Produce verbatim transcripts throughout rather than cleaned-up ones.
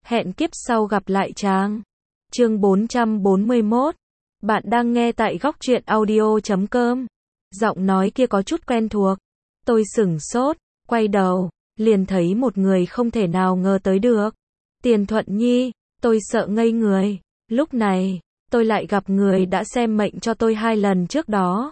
Hẹn kiếp sau gặp lại chàng. Chương bốn trăm bốn mươi mốt. Bạn đang nghe tại góc truyện audio chấm com. Giọng nói kia có chút quen thuộc. Tôi sửng sốt, quay đầu, liền thấy một người không thể nào ngờ tới được. Tiền Thuận Nhi, tôi sợ ngây người. Lúc này, tôi lại gặp người đã xem mệnh cho tôi hai lần trước đó.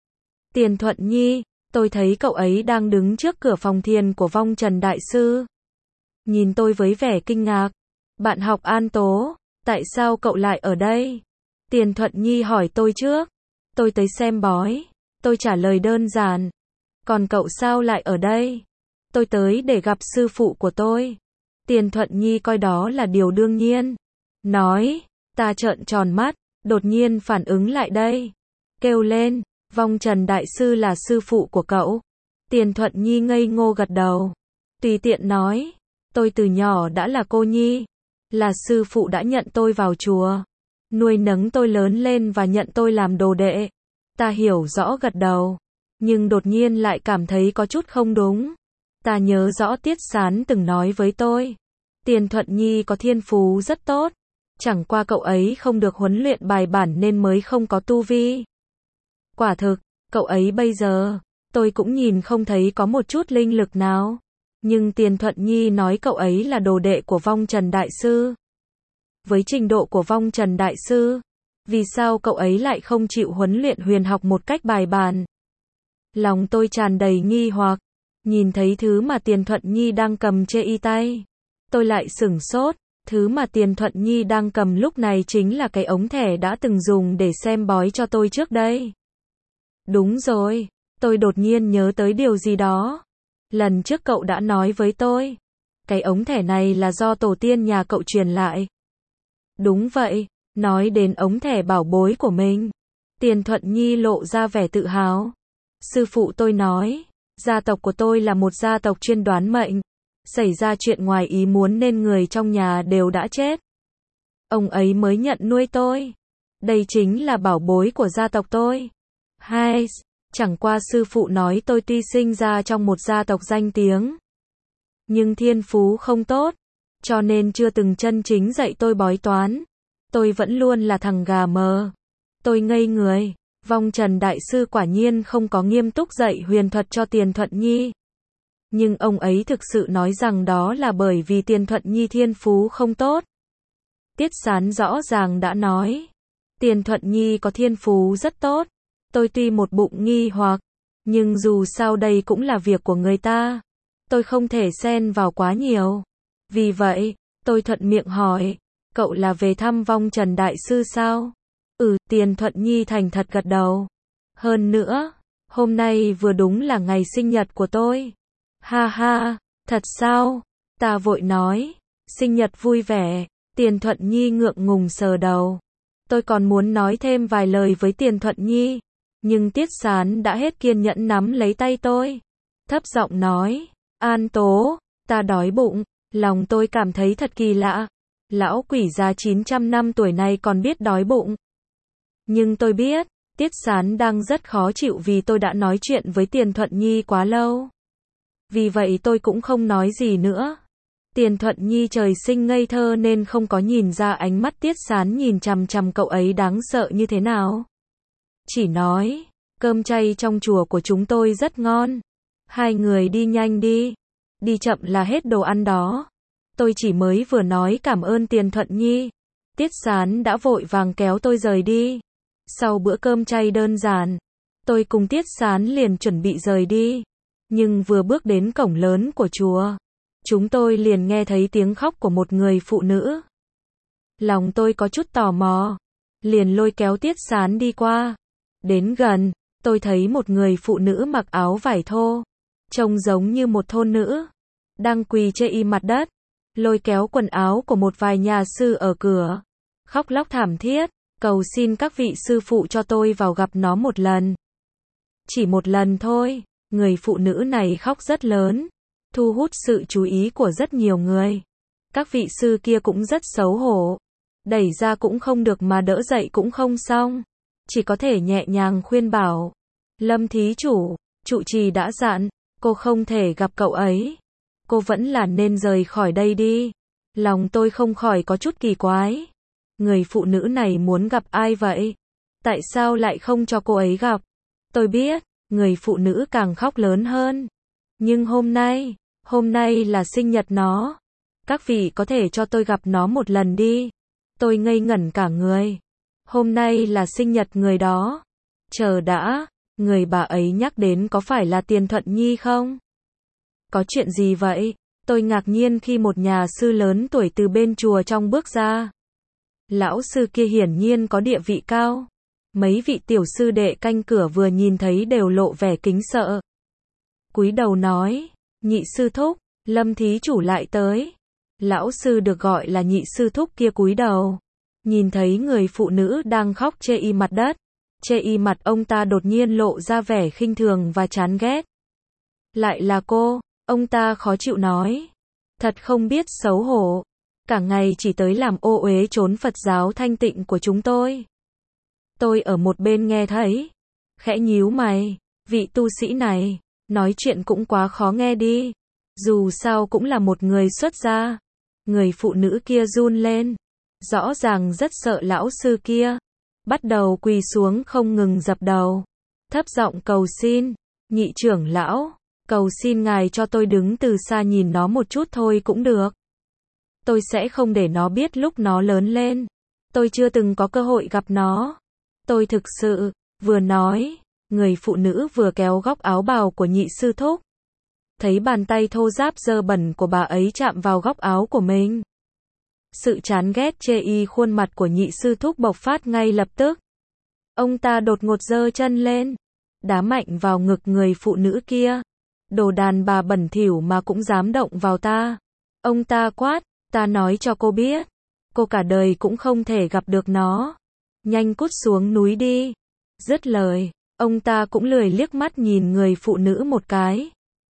Tiền Thuận Nhi, tôi thấy cậu ấy đang đứng trước cửa phòng thiền của Vong Trần Đại Sư. Nhìn tôi với vẻ kinh ngạc. Bạn học An Tố, tại sao cậu lại ở đây? Tiền Thuận Nhi hỏi tôi trước. Tôi tới xem bói. Tôi trả lời đơn giản. Còn cậu sao lại ở đây? Tôi tới để gặp sư phụ của tôi. Tiền Thuận Nhi coi đó là điều đương nhiên. Nói, ta trợn tròn mắt, đột nhiên phản ứng lại đây. Kêu lên, Vong Trần Đại Sư là sư phụ của cậu. Tiền Thuận Nhi ngây ngô gật đầu. Tùy tiện nói, tôi từ nhỏ đã là cô nhi. Là sư phụ đã nhận tôi vào chùa. Nuôi nấng tôi lớn lên và nhận tôi làm đồ đệ. Ta hiểu rõ gật đầu. Nhưng đột nhiên lại cảm thấy có chút không đúng. Ta nhớ rõ Tiết Sán từng nói với tôi. Tiền Thuận Nhi có thiên phú rất tốt. Chẳng qua cậu ấy không được huấn luyện bài bản nên mới không có tu vi. Quả thực, cậu ấy bây giờ, tôi cũng nhìn không thấy có một chút linh lực nào. Nhưng Tiền Thuận Nhi nói cậu ấy là đồ đệ của Vong Trần Đại Sư. Với trình độ của Vong Trần Đại Sư, vì sao cậu ấy lại không chịu huấn luyện huyền học một cách bài bản? Lòng tôi tràn đầy nghi hoặc, nhìn thấy thứ mà Tiền Thuận Nhi đang cầm trên y tay. Tôi lại sửng sốt, thứ mà Tiền Thuận Nhi đang cầm lúc này chính là cái ống thẻ đã từng dùng để xem bói cho tôi trước đây. Đúng rồi, tôi đột nhiên nhớ tới điều gì đó. Lần trước cậu đã nói với tôi, cái ống thẻ này là do tổ tiên nhà cậu truyền lại. Đúng vậy, nói đến ống thẻ bảo bối của mình. Tiền Thuận Nhi lộ ra vẻ tự hào. Sư phụ tôi nói, gia tộc của tôi là một gia tộc chuyên đoán mệnh. Xảy ra chuyện ngoài ý muốn nên người trong nhà đều đã chết. Ông ấy mới nhận nuôi tôi. Đây chính là bảo bối của gia tộc tôi. Hai, chẳng qua sư phụ nói tôi tuy sinh ra trong một gia tộc danh tiếng, nhưng thiên phú không tốt, cho nên chưa từng chân chính dạy tôi bói toán. Tôi vẫn luôn là thằng gà mờ. Tôi ngây người. Vong Trần Đại Sư quả nhiên không có nghiêm túc dạy huyền thuật cho Tiền Thuận Nhi. Nhưng ông ấy thực sự nói rằng đó là bởi vì Tiền Thuận Nhi thiên phú không tốt. Tiết Sán rõ ràng đã nói, Tiền Thuận Nhi có thiên phú rất tốt. Tôi tuy một bụng nghi hoặc, nhưng dù sao đây cũng là việc của người ta. Tôi không thể xen vào quá nhiều. Vì vậy, tôi thuận miệng hỏi, cậu là về thăm Vong Trần Đại Sư sao? Ừ, Tiền Thuận Nhi thành thật gật đầu. Hơn nữa, hôm nay vừa đúng là ngày sinh nhật của tôi. Ha ha, thật sao? Ta vội nói, sinh nhật vui vẻ. Tiền Thuận Nhi ngượng ngùng sờ đầu. Tôi còn muốn nói thêm vài lời với Tiền Thuận Nhi, nhưng Tiết Sán đã hết kiên nhẫn nắm lấy tay tôi. Thấp giọng nói, An Tố, ta đói bụng. Lòng tôi cảm thấy thật kỳ lạ. Lão quỷ già chín trăm năm tuổi này còn biết đói bụng. Nhưng tôi biết, Tiết Sán đang rất khó chịu vì tôi đã nói chuyện với Tiền Thuận Nhi quá lâu. Vì vậy tôi cũng không nói gì nữa. Tiền Thuận Nhi trời sinh ngây thơ nên không có nhìn ra ánh mắt Tiết Sán nhìn chằm chằm cậu ấy đáng sợ như thế nào. Chỉ nói, cơm chay trong chùa của chúng tôi rất ngon. Hai người đi nhanh đi. Đi chậm là hết đồ ăn đó. Tôi chỉ mới vừa nói cảm ơn Tiền Thuận Nhi. Tiết Sán đã vội vàng kéo tôi rời đi. Sau bữa cơm chay đơn giản, tôi cùng Tiết Sán liền chuẩn bị rời đi. Nhưng vừa bước đến cổng lớn của chùa, chúng tôi liền nghe thấy tiếng khóc của một người phụ nữ. Lòng tôi có chút tò mò, liền lôi kéo Tiết Sán đi qua. Đến gần, tôi thấy một người phụ nữ mặc áo vải thô, trông giống như một thôn nữ, đang quỳ trên y mặt đất, lôi kéo quần áo của một vài nhà sư ở cửa, khóc lóc thảm thiết, cầu xin các vị sư phụ cho tôi vào gặp nó một lần. Chỉ một lần thôi. Người phụ nữ này khóc rất lớn, thu hút sự chú ý của rất nhiều người. Các vị sư kia cũng rất xấu hổ, đẩy ra cũng không được mà đỡ dậy cũng không xong, chỉ có thể nhẹ nhàng khuyên bảo. Lâm thí chủ, trụ trì đã dặn, cô không thể gặp cậu ấy. Cô vẫn là nên rời khỏi đây đi. Lòng tôi không khỏi có chút kỳ quái. Người phụ nữ này muốn gặp ai vậy? Tại sao lại không cho cô ấy gặp? Tôi biết, người phụ nữ càng khóc lớn hơn. Nhưng hôm nay, hôm nay là sinh nhật nó. Các vị có thể cho tôi gặp nó một lần đi. Tôi ngây ngẩn cả người. Hôm nay là sinh nhật người đó. Chờ đã, người bà ấy nhắc đến có phải là Tiền Thuận Nhi không? Có chuyện gì vậy? Tôi ngạc nhiên khi một nhà sư lớn tuổi từ bên chùa trong bước ra. Lão sư kia hiển nhiên có địa vị cao. Mấy vị tiểu sư đệ canh cửa vừa nhìn thấy đều lộ vẻ kính sợ. Cúi đầu nói, nhị sư thúc, Lâm thí chủ lại tới. Lão sư được gọi là nhị sư thúc kia cúi đầu. Nhìn thấy người phụ nữ đang khóc chê y mặt đất. Chê y mặt ông ta đột nhiên lộ ra vẻ khinh thường và chán ghét. Lại là cô, ông ta khó chịu nói. Thật không biết xấu hổ. Cả ngày chỉ tới làm ô uế trốn Phật giáo thanh tịnh của chúng tôi. Tôi ở một bên nghe thấy. Khẽ nhíu mày, vị tu sĩ này, nói chuyện cũng quá khó nghe đi. Dù sao cũng là một người xuất gia. Người phụ nữ kia run lên. Rõ ràng rất sợ lão sư kia. Bắt đầu quỳ xuống không ngừng dập đầu. Thấp giọng cầu xin. Nhị trưởng lão, cầu xin ngài cho tôi đứng từ xa nhìn nó một chút thôi cũng được. Tôi sẽ không để nó biết lúc nó lớn lên. Tôi chưa từng có cơ hội gặp nó. Tôi thực sự, vừa nói, người phụ nữ vừa kéo góc áo bào của nhị sư thúc. Thấy bàn tay thô ráp dơ bẩn của bà ấy chạm vào góc áo của mình. Sự chán ghét chê y khuôn mặt của nhị sư thúc bộc phát ngay lập tức. Ông ta đột ngột giơ chân lên, đá mạnh vào ngực người phụ nữ kia. Đồ đàn bà bẩn thỉu mà cũng dám động vào ta. Ông ta quát, ta nói cho cô biết, cô cả đời cũng không thể gặp được nó. Nhanh cút xuống núi đi. Dứt lời, ông ta cũng lười liếc mắt nhìn người phụ nữ một cái.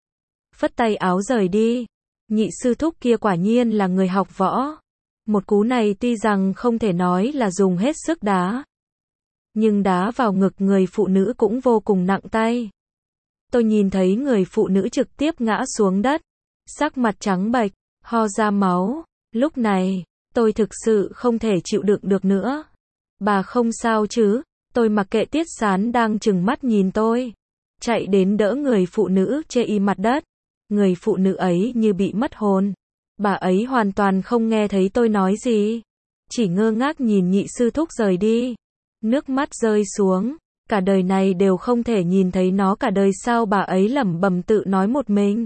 Phất tay áo rời đi. Nhị sư thúc kia quả nhiên là người học võ. Một cú này tuy rằng không thể nói là dùng hết sức đá. Nhưng đá vào ngực người phụ nữ cũng vô cùng nặng tay. Tôi nhìn thấy người phụ nữ trực tiếp ngã xuống đất. Sắc mặt trắng bệch, ho ra máu. Lúc này, tôi thực sự không thể chịu đựng được nữa. Bà không sao chứ? Tôi mặc kệ Tiết Sán đang trừng mắt nhìn tôi. Chạy đến đỡ người phụ nữ chê y mặt đất. Người phụ nữ ấy như bị mất hồn. Bà ấy hoàn toàn không nghe thấy tôi nói gì. Chỉ ngơ ngác nhìn nhị sư thúc rời đi. Nước mắt rơi xuống. Cả đời này đều không thể nhìn thấy nó cả đời sao, bà ấy lẩm bẩm tự nói một mình.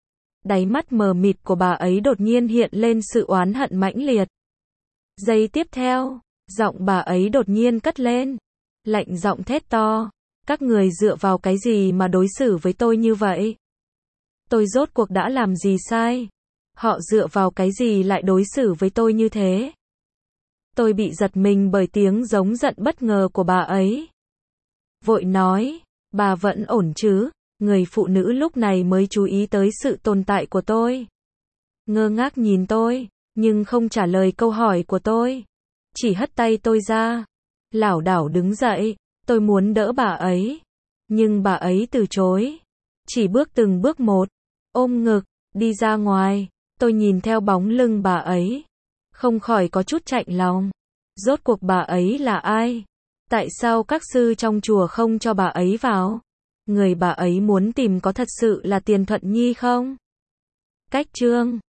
Đáy mắt mờ mịt của bà ấy đột nhiên hiện lên sự oán hận mãnh liệt. Giây tiếp theo, giọng bà ấy đột nhiên cất lên. Lạnh giọng thét to. Các người dựa vào cái gì mà đối xử với tôi như vậy? Tôi rốt cuộc đã làm gì sai? Họ dựa vào cái gì lại đối xử với tôi như thế? Tôi bị giật mình bởi tiếng giống giận bất ngờ của bà ấy. Vội nói, bà vẫn ổn chứ? Người phụ nữ lúc này mới chú ý tới sự tồn tại của tôi. Ngơ ngác nhìn tôi, nhưng không trả lời câu hỏi của tôi. Chỉ hất tay tôi ra. Lảo đảo đứng dậy, tôi muốn đỡ bà ấy. Nhưng bà ấy từ chối. Chỉ bước từng bước một, ôm ngực, đi ra ngoài. Tôi nhìn theo bóng lưng bà ấy. Không khỏi có chút chạnh lòng. Rốt cuộc bà ấy là ai? Tại sao các sư trong chùa không cho bà ấy vào? Người bà ấy muốn tìm có thật sự là Tiền Thuận Nhi không? Cách chương